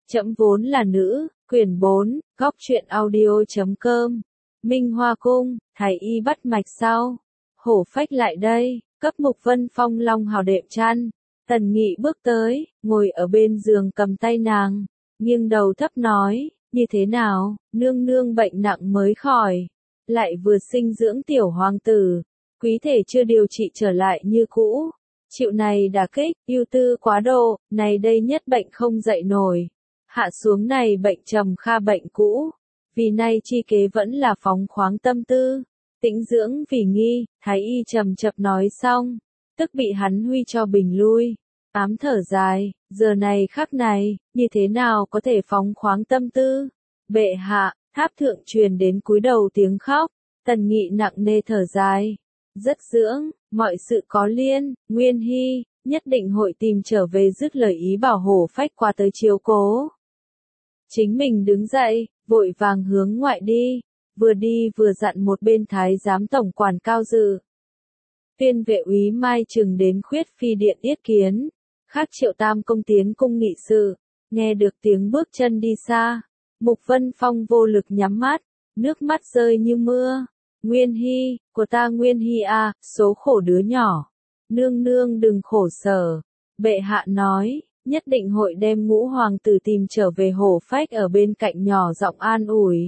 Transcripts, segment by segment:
Trẫm vốn là nữ, quyển 4, góc truyện audio.com. Minh Hoa Cung, thái y bắt mạch sau. Hổ Phách lại đây, cấp Mục Vân Phong long hào đệm chăn. Tần Nghị bước tới, ngồi ở bên giường cầm tay nàng, nghiêng đầu thấp nói, như thế nào, nương nương bệnh nặng mới khỏi, lại vừa sinh dưỡng tiểu hoàng tử, quý thể chưa điều trị trở lại như cũ, chịu này đả kích, ưu tư quá độ, này đây nhất bệnh không dậy nổi, hạ xuống này bệnh trầm kha bệnh cũ, vì nay chi kế vẫn là phóng khoáng tâm tư, tĩnh dưỡng vì nghi, thái y trầm chập nói xong, tức bị hắn huy cho bình lui. Ám thở dài, giờ này khắc này, như thế nào có thể phóng khoáng tâm tư? Bệ hạ, tháp thượng truyền đến cúi đầu tiếng khóc, Tần Nghị nặng nề thở dài. Rất dưỡng, mọi sự có liên, Nguyên Hy, nhất định hội tìm trở về dứt lời ý bảo Hổ Phách qua tới chiếu cố. Chính mình đứng dậy, vội vàng hướng ngoại đi vừa dặn một bên thái giám tổng quản Cao Dự. Viên vệ úy Mai Trừng đến Khuyết Phi điện yết kiến. Khác Triệu Tam công tiến cung nghị sự, nghe được tiếng bước chân đi xa, Mục Vân Phong vô lực nhắm mắt, nước mắt rơi như mưa. Nguyên Hy, của ta Nguyên Hy à, số khổ đứa nhỏ. Nương nương đừng khổ sở. Bệ hạ nói, nhất định hội đem Ngũ hoàng tử tìm trở về. Hổ Phách ở bên cạnh nhỏ giọng an ủi.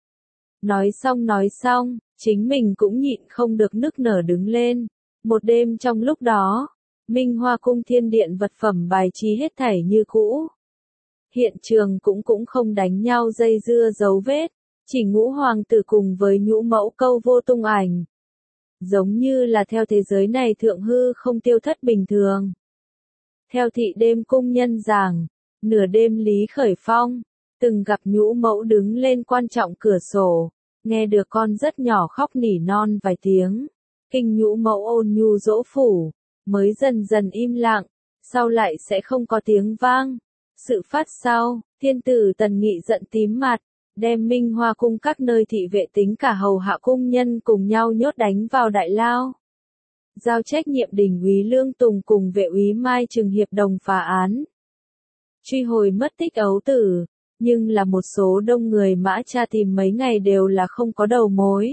Nói xong, chính mình cũng nhịn không được nức nở đứng lên. Một đêm trong lúc đó, Minh Hoa Cung thiên điện vật phẩm bài trí hết thảy như cũ. Hiện trường cũng không đánh nhau dây dưa dấu vết, chỉ Ngũ hoàng tử cùng với Nhũ mẫu câu vô tung ảnh. Giống như là theo thế giới này thượng hư không tiêu thất bình thường. Theo thị đêm cung nhân giảng, nửa đêm Lý Khởi Phong, từng gặp Nhũ mẫu đứng lên quan trọng cửa sổ, nghe được con rất nhỏ khóc nỉ non vài tiếng, kinh Nhũ mẫu ôn nhu dỗ phủ. Mới dần dần im lặng, sau lại sẽ không có tiếng vang. Sự phát sau, thiên tử Tần Nghị giận tím mặt, đem Minh Hoa Cung các nơi thị vệ tính cả hầu hạ cung nhân cùng nhau nhốt đánh vào đại lao. Giao trách nhiệm đình úy Lương Tùng cùng vệ úy Mai Trừng hiệp đồng phá án. Truy hồi mất tích ấu tử, nhưng là một số đông người mã tra tìm mấy ngày đều là không có đầu mối.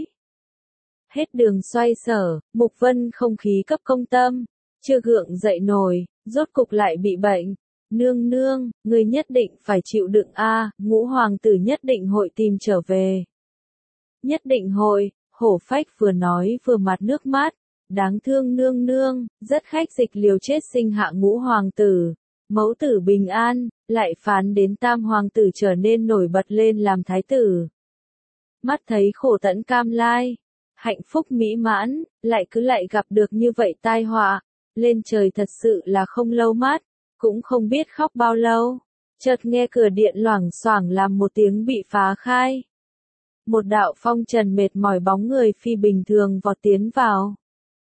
Hết đường xoay sở, Mục Vân không khí cấp công tâm. Chưa gượng dậy nổi, rốt cục lại bị bệnh. Nương nương, người nhất định phải chịu đựng a, Ngũ hoàng tử nhất định hội tìm trở về. Nhất định hội, Hổ Phách vừa nói vừa mặt nước mắt. Đáng thương nương nương, rất khách dịch liều chết sinh hạ Ngũ hoàng tử. Mẫu tử bình an, lại phán đến Tam hoàng tử trở nên nổi bật lên làm thái tử. Mắt thấy khổ tận cam lai, hạnh phúc mỹ mãn, lại gặp được như vậy tai họa. Lên trời thật sự là không lâu mắt, cũng không biết khóc bao lâu. Chợt nghe cửa điện loảng xoảng làm một tiếng bị phá khai. Một đạo phong trần mệt mỏi bóng người phi bình thường vọt tiến vào.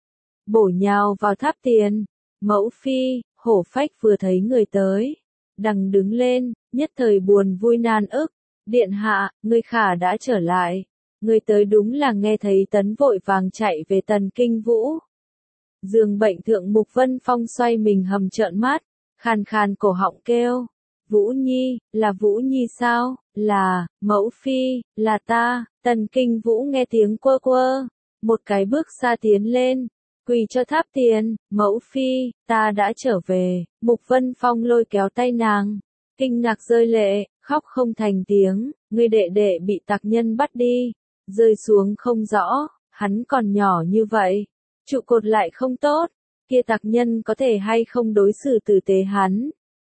Bổ nhào vào tháp tiền. Mẫu phi, Hổ Phách vừa thấy người tới. Đằng đứng lên, nhất thời buồn vui nan ức. Điện hạ, người khả đã trở lại. Người tới đúng là nghe thấy tấn vội vàng chạy về Tần Kinh Vũ. Giường bệnh thượng Mục Vân Phong xoay mình hầm trợn mắt, khàn khàn cổ họng kêu. Vũ Nhi, là Vũ Nhi sao? Là, mẫu phi, là ta. Tần Kinh Vũ nghe tiếng quơ quơ, một cái bước xa tiến lên, quỳ cho tháp tiền. Mẫu phi, ta đã trở về. Mục Vân Phong lôi kéo tay nàng, kinh ngạc rơi lệ, khóc không thành tiếng. Người đệ đệ bị tặc nhân bắt đi, rơi xuống không rõ, hắn còn nhỏ như vậy. Trụ cột lại không tốt, kia tặc nhân có thể hay không đối xử tử tế hắn.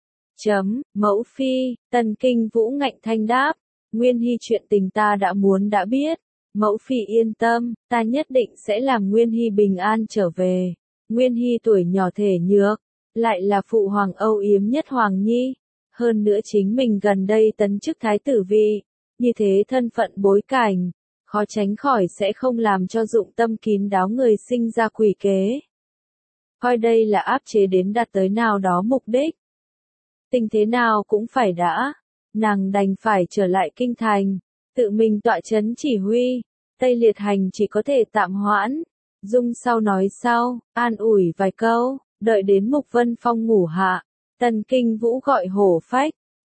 Mẫu phi, Tần Kinh Vũ ngạnh thanh đáp, Nguyên Hy chuyện tình ta đã biết. Mẫu phi yên tâm, ta nhất định sẽ làm Nguyên Hy bình an trở về. Nguyên Hy tuổi nhỏ thể nhược, lại là phụ hoàng âu yếm nhất hoàng nhi. Hơn nữa chính mình gần đây tấn chức thái tử vị, như thế thân phận bối cảnh. Khó tránh khỏi sẽ không làm cho dụng tâm kín đáo người sinh ra quỷ kế. Coi đây là áp chế đến đạt tới nào đó mục đích. Tình thế nào cũng phải đã. Nàng đành phải trở lại kinh thành, tự mình tọa chấn chỉ huy. Tây Liệt hành chỉ có thể tạm hoãn. Dung sau nói sau, an ủi vài câu, đợi đến Mục Vân Phong ngủ hạ. Tần Kinh Vũ gọi Hổ Phách,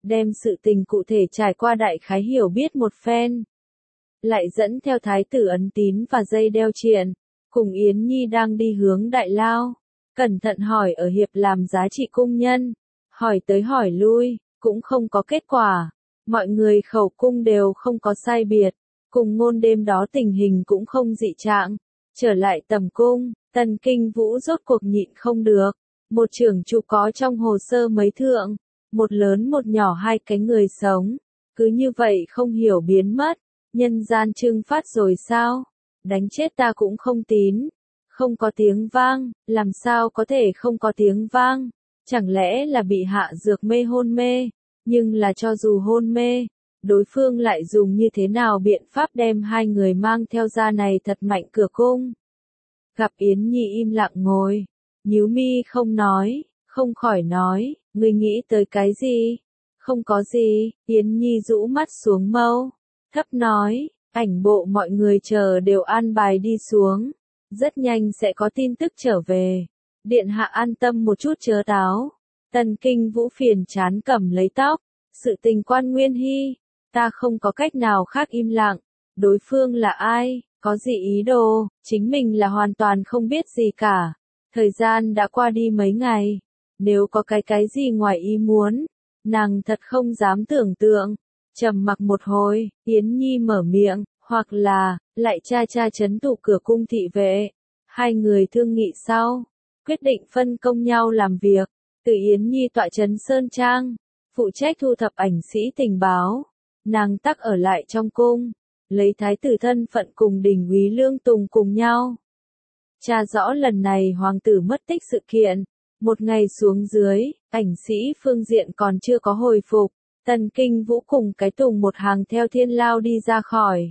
đem sự tình cụ thể trải qua đại khái hiểu biết một phen. Lại dẫn theo thái tử ấn tín và dây đeo triện, cùng Yến Nhi đang đi hướng đại lao, cẩn thận hỏi ở hiệp làm giá trị cung nhân, hỏi tới hỏi lui, cũng không có kết quả, mọi người khẩu cung đều không có sai biệt, cùng ngôn đêm đó tình hình cũng không dị trạng, trở lại tầm cung, Tần Kinh Vũ rốt cuộc nhịn không được, một trưởng trụ có trong hồ sơ mấy thượng, một lớn một nhỏ hai cái người sống, cứ như vậy không hiểu biến mất, nhân gian trưng phát rồi sao, đánh chết ta cũng không tín, không có tiếng vang, làm sao có thể không có tiếng vang, chẳng lẽ là bị hạ dược mê hôn mê, nhưng là cho dù hôn mê, đối phương lại dùng như thế nào biện pháp đem hai người mang theo ra này thật mạnh cửa cung. Gặp Yến Nhi im lặng ngồi, nhíu mi không nói, không khỏi nói, ngươi nghĩ tới cái gì? Không có gì, Yến Nhi rũ mắt xuống mâu, thấp nói, ảnh bộ mọi người chờ đều an bài đi xuống, rất nhanh sẽ có tin tức trở về. Điện hạ an tâm một chút chớ táo. Tần Kinh Vũ phiền chán cầm lấy tóc, sự tình Quan Nguyên Hy, ta không có cách nào khác im lặng, đối phương là ai, có gì ý đồ, chính mình là hoàn toàn không biết gì cả. Thời gian đã qua đi mấy ngày, nếu có cái gì ngoài ý muốn, nàng thật không dám tưởng tượng. Trầm mặc một hồi, Yến Nhi mở miệng, hoặc là, lại cha trấn thủ cửa cung thị vệ. Hai người thương nghị sau, quyết định phân công nhau làm việc, từ Yến Nhi tọa trấn Sơn Trang, phụ trách thu thập ảnh sĩ tình báo, nàng tắc ở lại trong cung, lấy thái tử thân phận cùng đình úy Lương Tùng cùng nhau. Tra rõ lần này hoàng tử mất tích sự kiện, một ngày xuống dưới, ảnh sĩ phương diện còn chưa có hồi phục, Tần Kinh Vũ cùng cái Tùng một hàng theo thiên lao đi ra khỏi.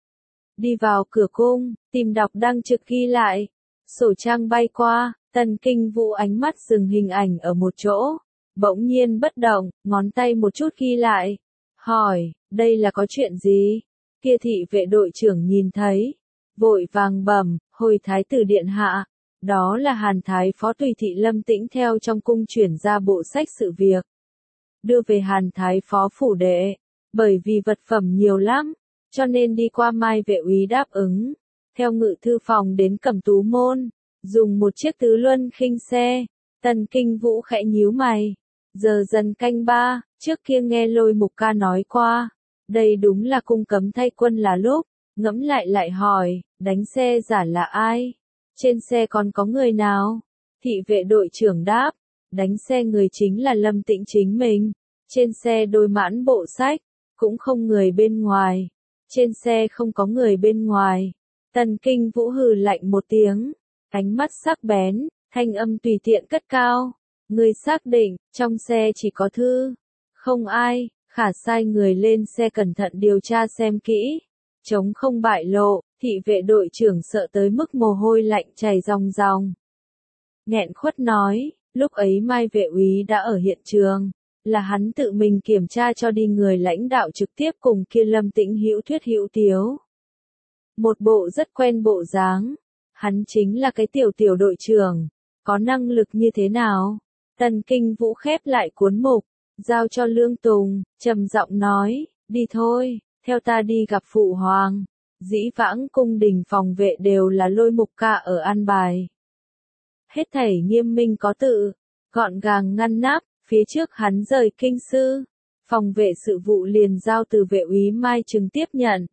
Đi vào cửa cung, tìm đọc đăng trực ghi lại, sổ trang bay qua, Tần Kinh Vũ ánh mắt dừng hình ảnh ở một chỗ, bỗng nhiên bất động, ngón tay một chút ghi lại, hỏi, đây là có chuyện gì? Kia thị vệ đội trưởng nhìn thấy, vội vàng bẩm, hồi thái tử điện hạ, đó là Hàn Thái Phó Tùy thị Lâm Tĩnh theo trong cung chuyển ra bộ sách sự việc, đưa về Hàn Thái Phó phủ đệ, bởi vì vật phẩm nhiều lắm, cho nên đi qua Mai vệ úy đáp ứng, theo ngự thư phòng đến Cẩm Tú môn, dùng một chiếc tứ luân khinh xe. Tần Kinh Vũ khẽ nhíu mày, giờ dần canh ba, trước kia nghe Lôi Mục Ca nói qua, đây đúng là cung cấm thay quân là lúc, ngẫm lại hỏi, đánh xe giả là ai? Trên xe còn có người nào? Thị vệ đội trưởng đáp, đánh xe người chính là Lâm Tĩnh chính mình, trên xe đôi mãn bộ sách, cũng không người bên ngoài, trên xe không có người bên ngoài. Tần Kinh Vũ hừ lạnh một tiếng, ánh mắt sắc bén, thanh âm tùy tiện cất cao, người xác định, trong xe chỉ có Thư, không ai, khả sai người lên xe cẩn thận điều tra xem kỹ, chống không bại lộ, thị vệ đội trưởng sợ tới mức mồ hôi lạnh chảy ròng ròng. Nghẹn khuất nói, lúc ấy Mai vệ úy đã ở hiện trường, là hắn tự mình kiểm tra cho đi người lãnh đạo trực tiếp cùng kia Lâm Tĩnh hữu thuyết hữu tiếu. Một bộ rất quen bộ dáng, hắn chính là cái tiểu đội trưởng, có năng lực như thế nào? Tần Kinh Vũ khép lại cuốn mục, giao cho Lương Tùng, trầm giọng nói, đi thôi, theo ta đi gặp phụ hoàng. Dĩ vãng cung đình phòng vệ đều là Lôi Mục Ca ở an bài. Hết thảy nghiêm minh có tự, gọn gàng ngăn nắp, phía trước hắn rời kinh sư, phòng vệ sự vụ liền giao từ vệ úy Mai Trừng tiếp nhận.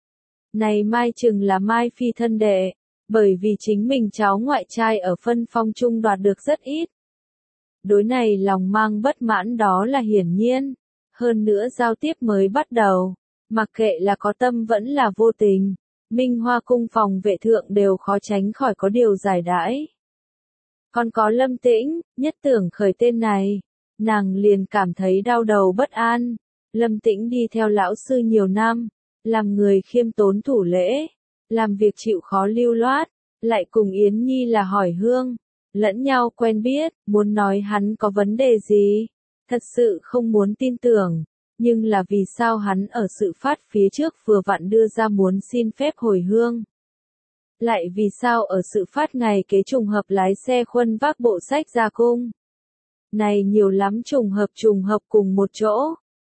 Này Mai Trừng là Mai Phi thân đệ, bởi vì chính mình cháu ngoại trai ở phân phong trung đoạt được rất ít. Đối này lòng mang bất mãn đó là hiển nhiên, hơn nữa giao tiếp mới bắt đầu, mặc kệ là có tâm vẫn là vô tình, Minh Hoa cung phòng vệ thượng đều khó tránh khỏi có điều giải đãi. Còn có Lâm Tĩnh, nhất tưởng khởi tên này, nàng liền cảm thấy đau đầu bất an. Lâm Tĩnh đi theo lão sư nhiều năm, làm người khiêm tốn thủ lễ, làm việc chịu khó lưu loát, lại cùng Yến Nhi là hỏi hương, lẫn nhau quen biết, muốn nói hắn có vấn đề gì, thật sự không muốn tin tưởng, nhưng là vì sao hắn ở sự phát phía trước vừa vặn đưa ra muốn xin phép hồi hương. Lại vì sao ở sự phát ngày kế trùng hợp lái xe khuân vác bộ sách ra cung. Này nhiều lắm trùng hợp cùng một chỗ,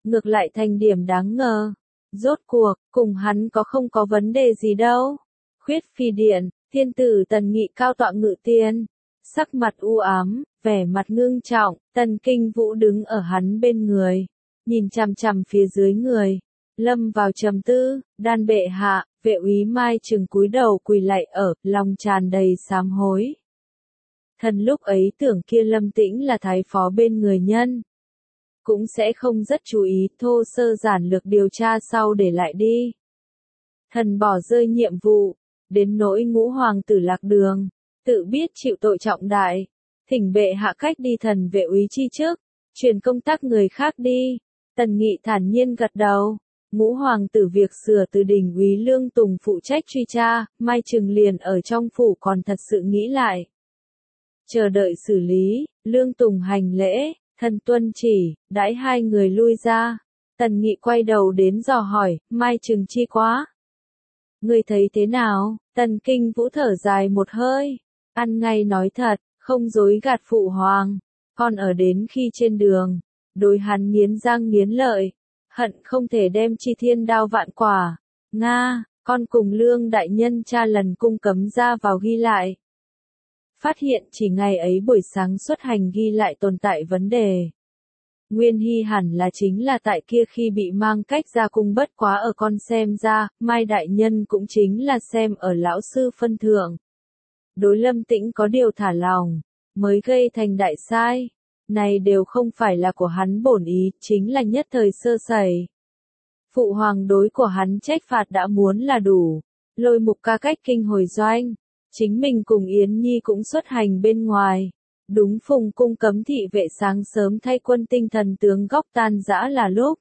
ngược lại thành điểm đáng ngờ. Rốt cuộc, cùng hắn có không có vấn đề gì đâu. Khuyết phi điện, thiên tử Tần Nghị cao tọa ngự tiên, sắc mặt u ám, vẻ mặt ngưng trọng, Tần Kinh Vũ đứng ở hắn bên người, nhìn chằm chằm phía dưới người, lâm vào trầm tư, đan bệ hạ, vệ úy Mai Trừng cúi đầu quỳ lạy ở, lòng tràn đầy sám hối. Thần lúc ấy tưởng kia Lâm Tĩnh là thái phó bên người nhân, cũng sẽ không rất chú ý, thô sơ giản lược điều tra sau để lại đi. Thần bỏ rơi nhiệm vụ, đến nỗi ngũ hoàng tử lạc đường, tự biết chịu tội trọng đại, thỉnh bệ hạ cách đi thần vệ úy chi trước, truyền công tác người khác đi. Tần Nghị thản nhiên gật đầu. Ngũ hoàng tử việc sửa từ đình úy Lương Tùng phụ trách truy tra, Mai Trừng liền ở trong phủ còn thật sự nghĩ lại. Chờ đợi xử lý, Lương Tùng hành lễ, thần tuân chỉ, đãi hai người lui ra. Tần Nghị quay đầu đến dò hỏi, Mai Trừng chi quá. Người thấy thế nào? Tần Kinh Vũ thở dài một hơi, ăn ngay nói thật, không dối gạt phụ hoàng, con ở đến khi trên đường, đối hắn nghiến răng nghiến lợi, hận không thể đem chi thiên đao vạn quả. Nga, con cùng Lương đại nhân tra lần cung cấm ra vào ghi lại. Phát hiện chỉ ngày ấy buổi sáng xuất hành ghi lại tồn tại vấn đề. Nguyên hy hẳn là chính là tại kia khi bị mang cách ra cung, bất quá ở con xem ra, Mai đại nhân cũng chính là xem ở lão sư phân thượng. Đối Lâm Tĩnh có điều thả lòng, mới gây thành đại sai. Này đều không phải là của hắn bổn ý, chính là nhất thời sơ sẩy. Phụ hoàng đối của hắn trách phạt đã muốn là đủ. Lôi Mục ca cách kinh hồi doanh, chính mình cùng Yến Nhi cũng xuất hành bên ngoài. Đúng phùng cung cấm thị vệ sáng sớm thay quân tinh thần tướng góc tan rã là lúc.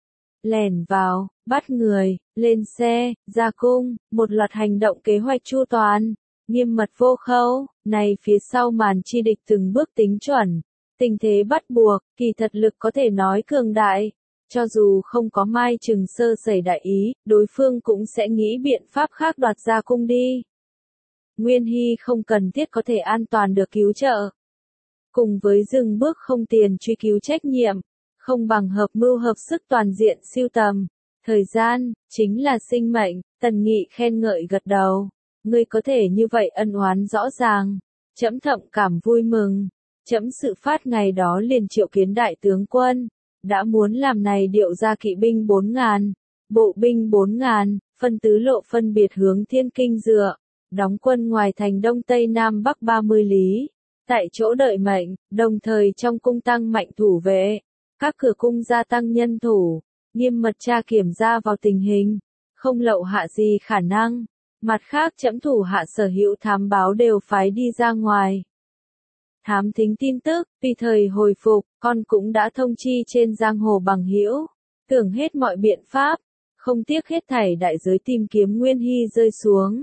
Lẻn vào, bắt người, lên xe, ra cung, một loạt hành động kế hoạch chu toàn, nghiêm mật vô khâu, này phía sau màn chi địch từng bước tính chuẩn. Tình thế bắt buộc, kỳ thật lực có thể nói cường đại. Cho dù không có Mai Trừng sơ sẩy đại ý, đối phương cũng sẽ nghĩ biện pháp khác đoạt ra cung đi. Nguyên Hy không cần thiết có thể an toàn được cứu trợ. Cùng với dừng bước không tiền truy cứu trách nhiệm, không bằng hợp mưu hợp sức toàn diện siêu tầm. Thời gian, chính là sinh mệnh, Tần Nghị khen ngợi gật đầu. Ngươi có thể như vậy ân oán rõ ràng. Trẫm thậm cảm vui mừng. Trẫm sự phát ngày đó liền triệu kiến đại tướng quân, đã muốn làm này điệu ra kỵ binh 4.000, bộ binh 4.000, phân tứ lộ phân biệt hướng Thiên Kinh dựa, đóng quân ngoài thành Đông Tây Nam Bắc 30 lý, tại chỗ đợi mệnh, đồng thời trong cung tăng mạnh thủ vệ, các cửa cung gia tăng nhân thủ, nghiêm mật tra kiểm ra vào tình hình, không lậu hạ gì khả năng. Mặt khác trẫm thủ hạ sở hữu thám báo đều phái đi ra ngoài. Thám thính tin tức, tùy thời hồi phục, con cũng đã thông chi trên giang hồ bằng hữu, tưởng hết mọi biện pháp, không tiếc hết thảy đại giới tìm kiếm Nguyên Hy rơi xuống.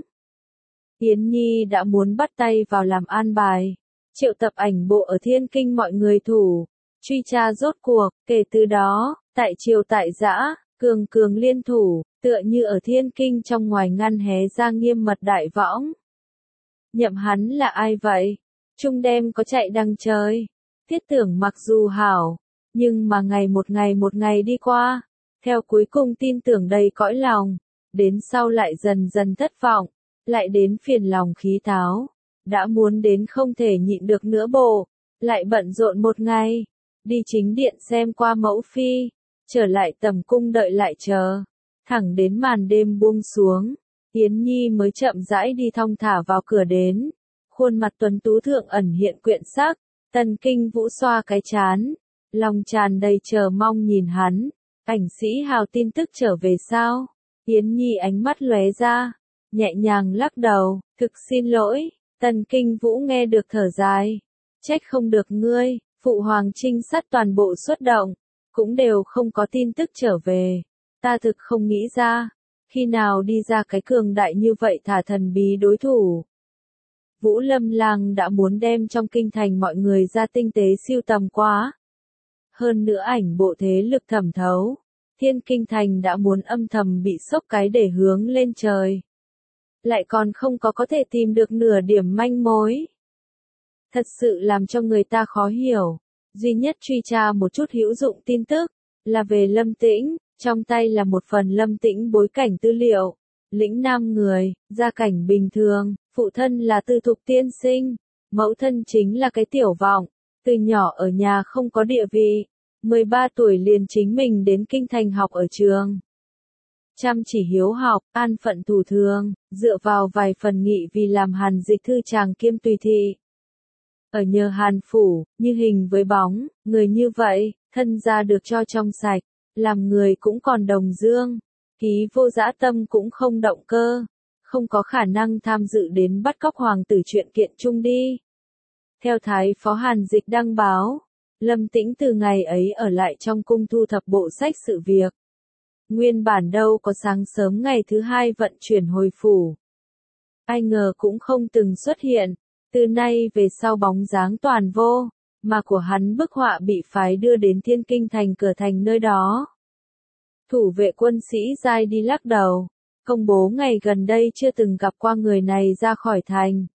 Yến Nhi đã muốn bắt tay vào làm an bài, triệu tập ảnh bộ ở Thiên Kinh mọi người thủ, truy tra rốt cuộc, kể từ đó, tại triều tại giã, cường cường liên thủ, tựa như ở Thiên Kinh trong ngoài ngăn hé ra nghiêm mật đại võng. Nhậm hắn là ai vậy? Trung đem có chạy đằng trời. Thiết tưởng mặc dù hảo, nhưng mà ngày một ngày đi qua, theo cuối cùng tin tưởng đầy cõi lòng, đến sau lại dần dần thất vọng, lại đến phiền lòng khí tháo, đã muốn đến không thể nhịn được nữa bộ, lại bận rộn một ngày, đi chính điện xem qua mẫu phi, trở lại tầm cung đợi lại chờ, thẳng đến màn đêm buông xuống, Yến Nhi mới chậm rãi đi thong thả vào cửa đến. Khuôn mặt tuấn tú thượng ẩn hiện quyện sắc, Tần Kinh Vũ xoa cái chán, lòng tràn đầy chờ mong nhìn hắn, ảnh sĩ hào tin tức trở về sao? Yến Nhi ánh mắt lóe ra, nhẹ nhàng lắc đầu, thực xin lỗi. Tần Kinh Vũ nghe được thở dài, trách không được ngươi, phụ hoàng trinh sát toàn bộ xuất động, cũng đều không có tin tức trở về, ta thực không nghĩ ra, khi nào đi ra cái cường đại như vậy thả thần bí đối thủ. Vũ Lâm Lang đã muốn đem trong kinh thành mọi người ra tinh tế siêu tầm quá. Hơn nữa ảnh bộ thế lực thẩm thấu, Thiên Kinh thành đã muốn âm thầm bị sốc cái để hướng lên trời. Lại còn không có thể tìm được nửa điểm manh mối. Thật sự làm cho người ta khó hiểu, duy nhất truy tra một chút hữu dụng tin tức, là về Lâm Tĩnh, trong tay là một phần Lâm Tĩnh bối cảnh tư liệu. Lĩnh Nam người, gia cảnh bình thường, phụ thân là tư thục tiên sinh, mẫu thân chính là cái tiểu vọng, từ nhỏ ở nhà không có địa vị, 13 tuổi liền chính mình đến kinh thành học ở trường. Chăm chỉ hiếu học, an phận thủ thường, dựa vào vài phần nghị vì làm Hàn Dịch thư chàng kiêm tùy thị. Ở nhờ Hàn phủ, như hình với bóng, người như vậy, thân gia được cho trong sạch, làm người cũng còn đồng dương, khí vô dã tâm cũng không động cơ, không có khả năng tham dự đến bắt cóc hoàng tử chuyện kiện chung đi. Theo Thái Phó Hàn Dịch đăng báo, Lâm Tĩnh từ ngày ấy ở lại trong cung thu thập bộ sách sự việc. Nguyên bản đâu có sáng sớm ngày thứ hai vận chuyển hồi phủ. Ai ngờ cũng không từng xuất hiện, từ nay về sau bóng dáng toàn vô, mà của hắn bức họa bị phái đưa đến Thiên Kinh thành cửa thành nơi đó. Thủ vệ quân sĩ giai đi lắc đầu, công bố ngày gần đây chưa từng gặp qua người này ra khỏi thành.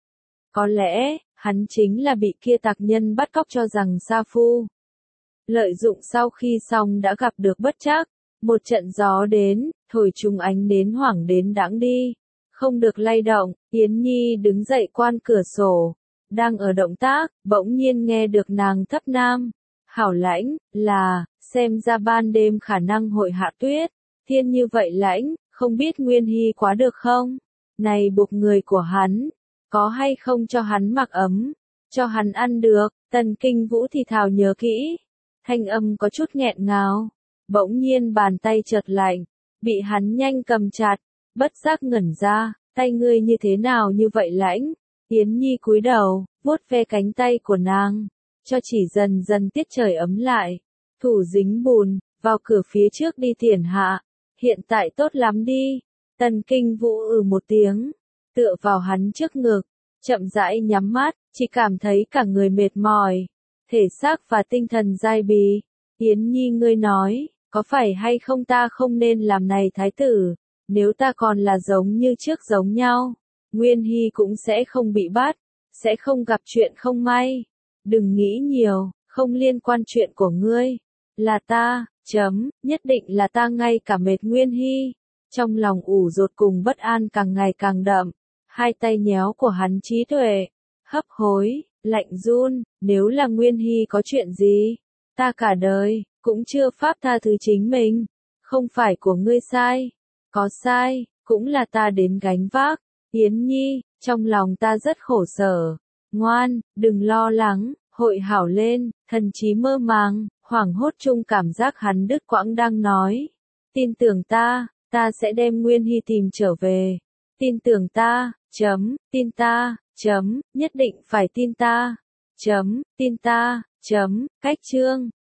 Có lẽ, hắn chính là bị kia tặc nhân bắt cóc cho rằng sa phu. Lợi dụng sau khi xong đã gặp được bất trắc, một trận gió đến, thổi trùng ánh đến hoảng đến đãng đi. Không được lay động, Yến Nhi đứng dậy quan cửa sổ. Đang ở động tác, bỗng nhiên nghe được nàng thấp nam. Hảo lãnh, là, xem ra ban đêm khả năng hội hạ tuyết. Thiên như vậy lãnh, không biết Nguyên Hy quá được không? Này buộc người của hắn, có hay không cho hắn mặc ấm, cho hắn ăn được, Tần Kinh Vũ thì thào nhớ kỹ. Thanh âm có chút nghẹn ngào, bỗng nhiên bàn tay chợt lạnh, bị hắn nhanh cầm chặt, bất giác ngẩn ra, tay ngươi như thế nào như vậy lãnh? Yến Nhi cúi đầu, vuốt ve cánh tay của nàng, cho chỉ dần dần tiết trời ấm lại, thủ dính bùn, vào cửa phía trước đi tiền hạ, hiện tại tốt lắm đi. Tần Kinh Vũ một tiếng, tựa vào hắn trước ngực, chậm rãi nhắm mắt, chỉ cảm thấy cả người mệt mỏi, thể xác và tinh thần dai bì. Yến Nhi ngươi nói, có phải hay không ta không nên làm này thái tử, nếu ta còn là giống như trước giống nhau, Nguyên Hy cũng sẽ không bị bắt, sẽ không gặp chuyện không may. Đừng nghĩ nhiều, không liên quan chuyện của ngươi, là ta, nhất định là ta ngay cả mệt Nguyên Hy. Trong lòng ủ rột cùng bất an càng ngày càng đậm, hai tay nhéo của hắn trí tuệ, hấp hối, lạnh run, nếu là Nguyên Hy có chuyện gì, ta cả đời, cũng chưa pháp tha thứ chính mình, không phải của ngươi sai, có sai, cũng là ta đến gánh vác. Yến Nhi, trong lòng ta rất khổ sở, ngoan, đừng lo lắng, hội hảo lên, thần trí mơ màng, hoảng hốt chung cảm giác hắn đứt quãng đang nói. Tin tưởng ta sẽ đem Nguyên Hy tìm trở về. Tin tưởng ta, tin ta, nhất định phải tin ta, tin ta, cách chương.